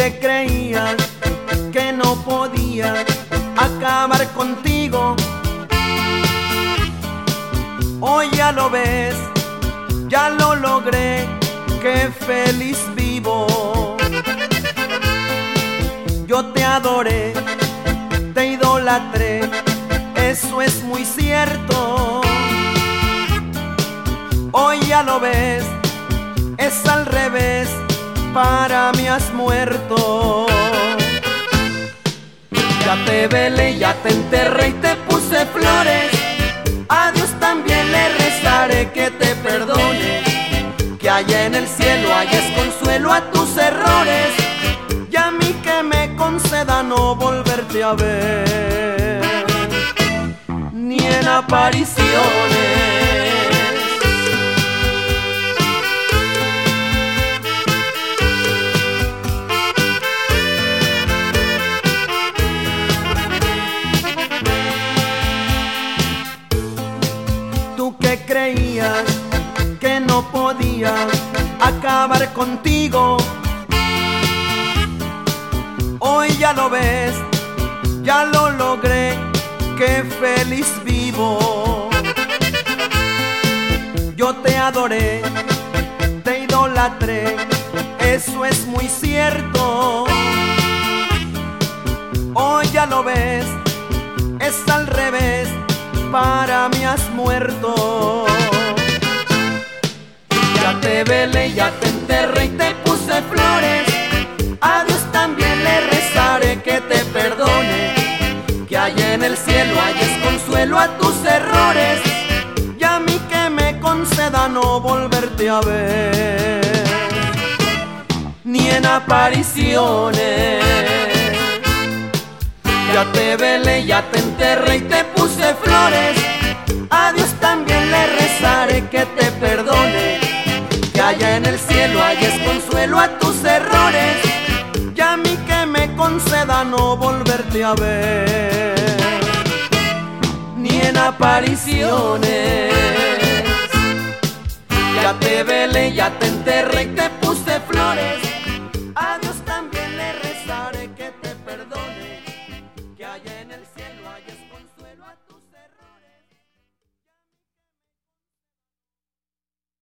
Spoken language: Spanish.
que creías que no podía acabar contigo, hoy ya lo ves, ya lo logré, qué feliz vivo. Yo te adoré, te idolatré, eso es muy cierto. Hoy ya lo ves, es al revés, para mí has muerto. Ya te velé, ya te enterré y te puse flores. A Dios también le rezaré que te perdone, que allá en el cielo hayas consuelo a tus errores, y a mí que me conceda no volverte a ver, ni en apariciones. Tú que creías que no podía acabar contigo, hoy ya lo ves, ya lo logré, qué feliz vivo. Yo te adoré, te idolatré, eso es muy cierto. Hoy ya lo ves, es al revés, para mí has muerto. Ya te velé, ya te enterré y te puse flores. A Dios también le rezaré que te perdone, que allá en el cielo hayas consuelo a tus errores, y a mí que me conceda no volverte a ver, ni en apariciones. Ya te velé, ya te enterré y te puse flores. A Dios también le rezaré que te perdone, que allá en el cielo hayas consuelo a tus errores, y a mí que me conceda no volverte a ver, ni en apariciones. Ya te velé, ya te enterré y te puse flores.